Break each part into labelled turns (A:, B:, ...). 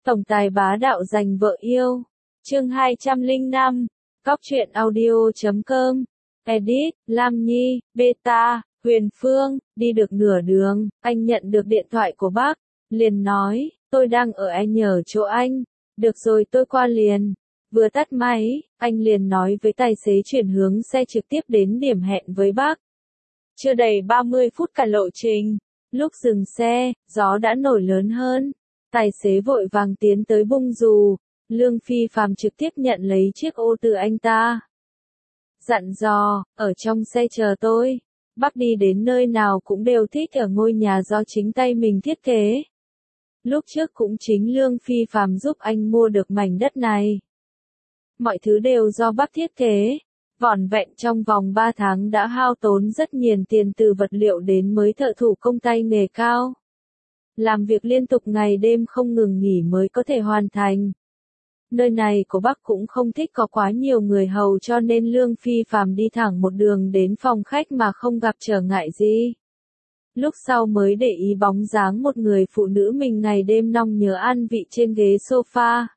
A: Tổng tài bá đạo giành vợ yêu. Chương 205. Cóc truyện audio.com. Edit, Lam Nhi, Beta, Huyền Phương. Đi được nửa đường, anh nhận được điện thoại của bác. Liền nói, tôi đang ở anh nhờ chỗ anh. Được rồi, tôi qua liền. Vừa tắt máy, anh liền nói với tài xế chuyển hướng xe trực tiếp đến điểm hẹn với bác. Chưa đầy 30 phút cả lộ trình. Lúc dừng xe, gió đã nổi lớn hơn. Tài xế vội vàng tiến tới bung dù. Lương Phi Phàm trực tiếp nhận lấy chiếc ô từ anh ta. Dặn dò, ở trong xe chờ tôi. Bác đi đến nơi nào cũng đều thích ở ngôi nhà do chính tay mình thiết kế. Lúc trước cũng chính Lương Phi Phàm giúp anh mua được mảnh đất này. Mọi thứ đều do bác thiết kế. Vỏn vẹn trong vòng 3 tháng đã hao tốn rất nhiều tiền từ vật liệu đến mới thợ thủ công tay nghề cao. Làm việc liên tục ngày đêm không ngừng nghỉ mới có thể hoàn thành. Nơi này của bác cũng không thích có quá nhiều người hầu cho nên Lương Phi Phàm đi thẳng một đường đến phòng khách mà không gặp trở ngại gì. Lúc sau mới để ý bóng dáng một người phụ nữ mình ngày đêm nong nhớ an vị trên ghế sofa.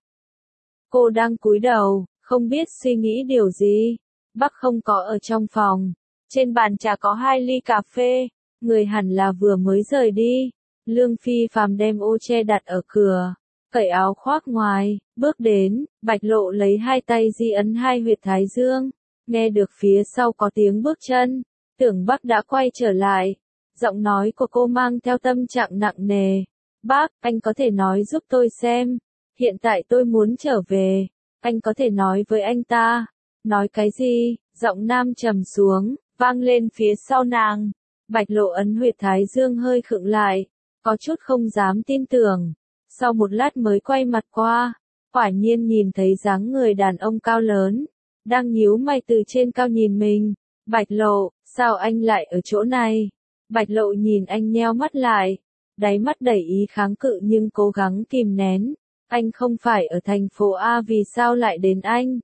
A: Cô đang cúi đầu, không biết suy nghĩ điều gì. Bác không có ở trong phòng. Trên bàn trà có 2 ly cà phê. Người hẳn là vừa mới rời đi. Lương Phi Phàm đem ô che đặt ở cửa. Cởi áo khoác ngoài, bước đến, Bạch Lộ lấy 2 tay di ấn 2 huyệt thái dương. Nghe được phía sau có tiếng bước chân. Tưởng bác đã quay trở lại. Giọng nói của cô mang theo tâm trạng nặng nề. Bác, anh có thể nói giúp tôi xem. Hiện tại tôi muốn trở về. Anh có thể nói với anh ta. Nói cái gì? Giọng nam trầm xuống, vang lên phía sau nàng. Bạch Lộ ấn huyệt thái dương hơi khựng lại. Có chút không dám tin tưởng. Sau một lát mới quay mặt qua. Quả nhiên nhìn thấy dáng người đàn ông cao lớn. Đang nhíu mày từ trên cao nhìn mình. Bạch Lộ, sao anh lại ở chỗ này? Bạch Lộ nhìn anh nheo mắt lại. Đáy mắt đầy ý kháng cự nhưng cố gắng kìm nén. Anh không phải ở thành phố A, vì sao lại đến anh?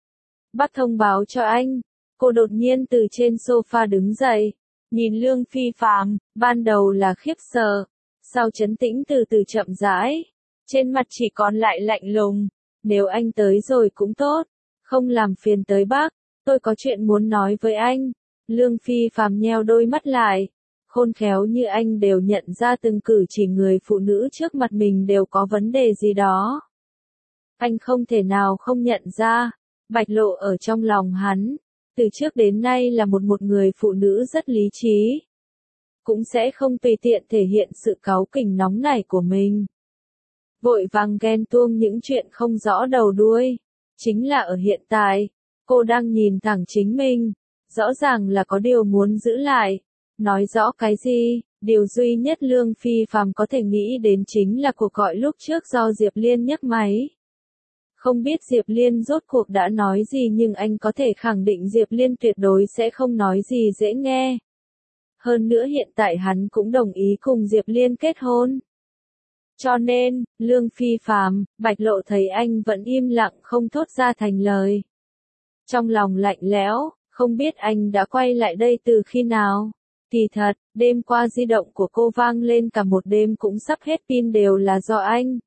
A: Bác thông báo cho anh. Cô đột nhiên từ trên sofa đứng dậy. Nhìn Lương Phi Phàm, ban đầu là khiếp sợ. Sau trấn tĩnh từ từ chậm rãi. Trên mặt chỉ còn lại lạnh lùng. Nếu anh tới rồi cũng tốt. Không làm phiền tới bác. Tôi có chuyện muốn nói với anh. Lương Phi Phàm nheo đôi mắt lại. Khôn khéo như anh đều nhận ra từng cử chỉ người phụ nữ trước mặt mình đều có vấn đề gì đó. Anh không thể nào không nhận ra. Bạch Lộ ở trong lòng hắn. Từ trước đến nay là một người phụ nữ rất lý trí. Cũng sẽ không tùy tiện thể hiện sự cáu kỉnh nóng nảy của mình. Vội vàng ghen tuông những chuyện không rõ đầu đuôi. Chính là ở hiện tại, cô đang nhìn thẳng chính mình. Rõ ràng là có điều muốn giữ lại. Nói rõ cái gì? Điều duy nhất Lương Phi Phàm có thể nghĩ đến chính là cuộc gọi lúc trước do Diệp Liên nhấc máy. Không biết Diệp Liên rốt cuộc đã nói gì nhưng anh có thể khẳng định Diệp Liên tuyệt đối sẽ không nói gì dễ nghe. Hơn nữa hiện tại hắn cũng đồng ý cùng Diệp Liên kết hôn. Cho nên, Lương Phi Phàm, Bạch Lộ thấy anh vẫn im lặng không thốt ra thành lời. Trong lòng lạnh lẽo, không biết anh đã quay lại đây từ khi nào. Kỳ thật, đêm qua di động của cô vang lên cả một đêm cũng sắp hết pin đều là do anh.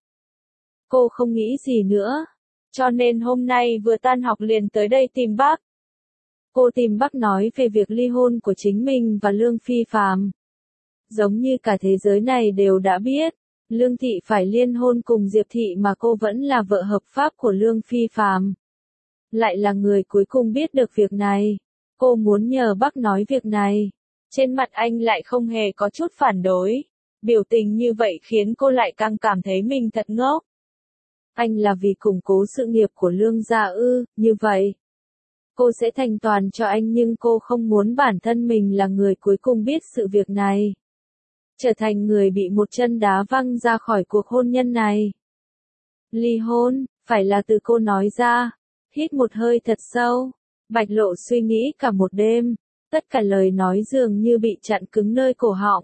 A: Cô không nghĩ gì nữa. Cho nên hôm nay vừa tan học liền tới đây tìm bác. Cô tìm bác nói về việc ly hôn của chính mình và Lương Phi Phàm. Giống như cả thế giới này đều đã biết, Lương Thị phải liên hôn cùng Diệp Thị mà cô vẫn là vợ hợp pháp của Lương Phi Phàm. Lại là người cuối cùng biết được việc này. Cô muốn nhờ bác nói việc này. Trên mặt anh lại không hề có chút phản đối. Biểu tình như vậy khiến cô lại càng cảm thấy mình thật ngốc. Anh là vì củng cố sự nghiệp của Lương gia ư? Như vậy, cô sẽ thành toàn cho anh nhưng cô không muốn bản thân mình là người cuối cùng biết sự việc này. Trở thành người bị một chân đá văng ra khỏi cuộc hôn nhân này. Ly hôn, phải là từ cô nói ra. Hít một hơi thật sâu. Bạch Lộ suy nghĩ cả một đêm. Tất cả lời nói dường như bị chặn cứng nơi cổ họng.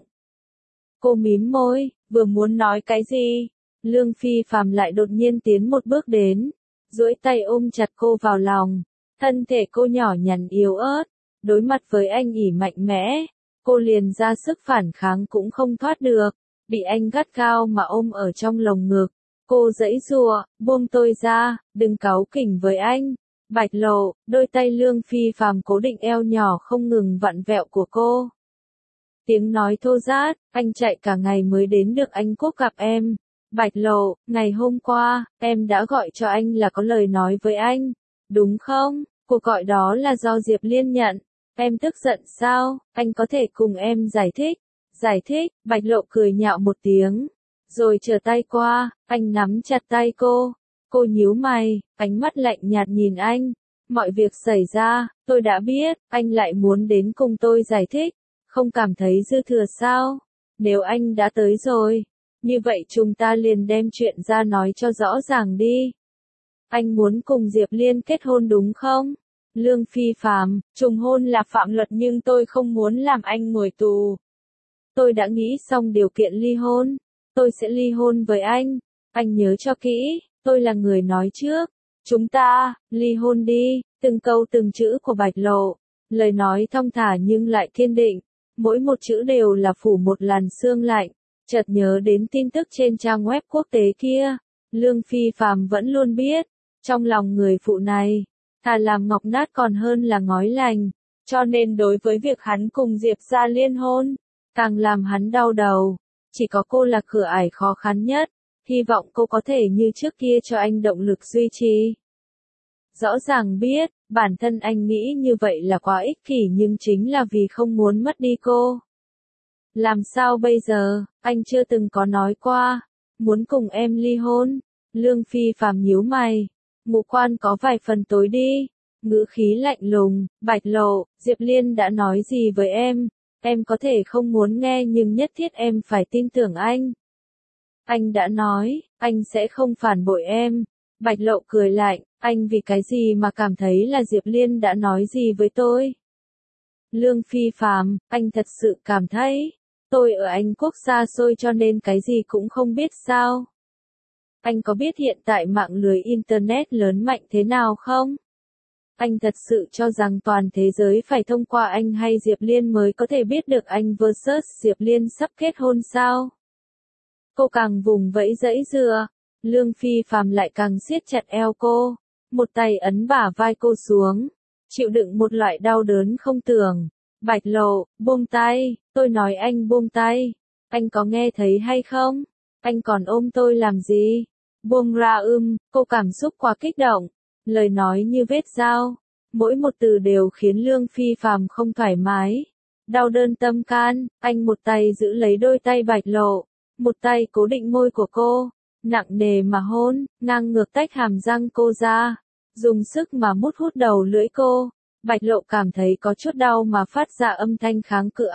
A: Cô mím môi, vừa muốn nói cái gì. Lương Phi Phàm lại đột nhiên tiến một bước đến. Duỗi tay ôm chặt cô vào lòng. Thân thể cô nhỏ nhắn yếu ớt. Đối mặt với anh ỉ mạnh mẽ. Cô liền ra sức phản kháng cũng không thoát được. Bị anh gắt gao mà ôm ở trong lồng ngực. Cô giãy giụa, buông tôi ra, đừng cáu kỉnh với anh. Bạch Lộ, đôi tay Lương Phi Phàm cố định eo nhỏ không ngừng vặn vẹo của cô. Tiếng nói thô rát, anh chạy cả ngày mới đến được Anh Quốc gặp em. Bạch Lộ, ngày hôm qua, em đã gọi cho anh là có lời nói với anh, đúng không? Cuộc gọi đó là do Diệp Liên nhận. Em tức giận sao? Anh có thể cùng em giải thích. Giải thích, Bạch Lộ cười nhạo một tiếng. Rồi trở tay qua, anh nắm chặt tay cô. Cô nhíu mày, ánh mắt lạnh nhạt nhìn anh. Mọi việc xảy ra, tôi đã biết, anh lại muốn đến cùng tôi giải thích. Không cảm thấy dư thừa sao? Nếu anh đã tới rồi, như vậy chúng ta liền đem chuyện ra nói cho rõ ràng đi. Anh muốn cùng Diệp Liên kết hôn đúng không? Lương Phi Phàm, trùng hôn là phạm luật nhưng tôi không muốn làm anh ngồi tù. Tôi đã nghĩ xong điều kiện ly hôn. Tôi sẽ ly hôn với anh. Anh nhớ cho kỹ, tôi là người nói trước. Chúng ta, ly hôn đi, từng câu từng chữ của Bạch Lộ. Lời nói thong thả nhưng lại kiên định. Mỗi một chữ đều là phủ một làn sương lạnh. Chợt nhớ đến tin tức trên trang web quốc tế kia. Lương Phi Phàm vẫn luôn biết. Trong lòng người phụ này, thà làm ngọc nát còn hơn là ngói lành. Cho nên đối với việc hắn cùng Diệp gia liên hôn, càng làm hắn đau đầu. Chỉ có cô là cửa ải khó khăn nhất. Hy vọng cô có thể như trước kia cho anh động lực duy trì. Rõ ràng biết, bản thân anh nghĩ như vậy là quá ích kỷ nhưng chính là vì không muốn mất đi cô. Làm sao bây giờ, anh chưa từng có nói qua, muốn cùng em ly hôn. Lương Phi Phàm nhíu mày, ngũ quan có vài phần tối đi, ngữ khí lạnh lùng. Bạch Lộ, Diệp Liên đã nói gì với em có thể không muốn nghe nhưng nhất thiết em phải tin tưởng anh. Anh đã nói, anh sẽ không phản bội em. Bạch Lộ cười lạnh, anh vì cái gì mà cảm thấy là Diệp Liên đã nói gì với tôi? Lương Phi Phàm, anh thật sự cảm thấy, tôi ở Anh Quốc xa xôi cho nên cái gì cũng không biết sao? Anh có biết hiện tại mạng lưới Internet lớn mạnh thế nào không? Anh thật sự cho rằng toàn thế giới phải thông qua anh hay Diệp Liên mới có thể biết được anh vs Diệp Liên sắp kết hôn sao? Cô càng vùng vẫy giãy giụa, Lương Phi Phàm lại càng siết chặt eo cô, một tay ấn bả vai cô xuống, chịu đựng một loại đau đớn không tưởng. Bạch Lộ, buông tay, tôi nói anh buông tay, anh có nghe thấy hay không? Anh còn ôm tôi làm gì? Buông ra cô cảm xúc quá kích động, lời nói như vết dao, mỗi một từ đều khiến Lương Phi Phàm không thoải mái. Đau đơn tâm can, anh một tay giữ lấy đôi tay Bạch Lộ, một tay cố định môi của cô, nặng nề mà hôn, ngang ngược tách hàm răng cô ra, dùng sức mà mút hút đầu lưỡi cô. Bạch Lộ cảm thấy có chút đau mà phát ra âm thanh kháng cự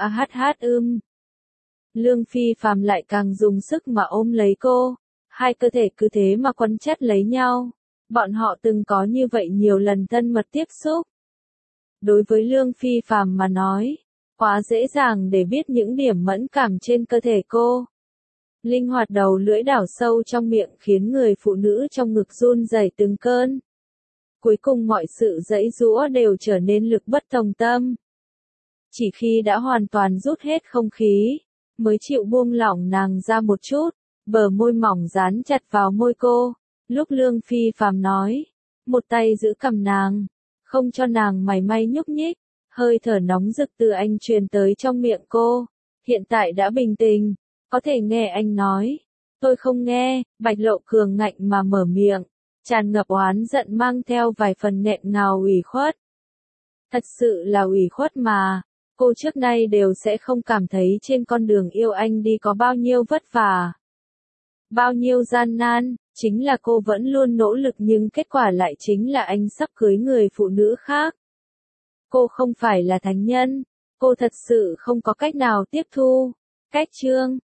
A: Lương Phi Phàm lại càng dùng sức mà ôm lấy cô, hai cơ thể cứ thế mà quấn chặt lấy nhau. Bọn họ từng có như vậy nhiều lần thân mật tiếp xúc. Đối với Lương Phi Phàm mà nói, quá dễ dàng để biết những điểm mẫn cảm trên cơ thể cô. Linh hoạt đầu lưỡi đảo sâu trong miệng khiến người phụ nữ trong ngực run rẩy từng cơn. Cuối cùng mọi sự giãy giũa đều trở nên lực bất tòng tâm. Chỉ khi đã hoàn toàn rút hết không khí, mới chịu buông lỏng nàng ra một chút, bờ môi mỏng dán chặt vào môi cô. Lúc Lương Phi Phàm nói, một tay giữ cằm nàng, không cho nàng mảy may nhúc nhích, hơi thở nóng rực từ anh truyền tới trong miệng cô. Hiện tại đã bình tĩnh, có thể nghe anh nói. Tôi không nghe, Bạch Lộ cường ngạnh mà mở miệng, tràn ngập oán giận mang theo vài phần nghẹn ngào ủy khuất. Thật sự là ủy khuất mà, cô trước nay đều sẽ không cảm thấy trên con đường yêu anh đi có bao nhiêu vất vả, bao nhiêu gian nan, chính là cô vẫn luôn nỗ lực nhưng kết quả lại chính là anh sắp cưới người phụ nữ khác. Cô không phải là thánh nhân, cô thật sự không có cách nào tiếp thu. Cách chương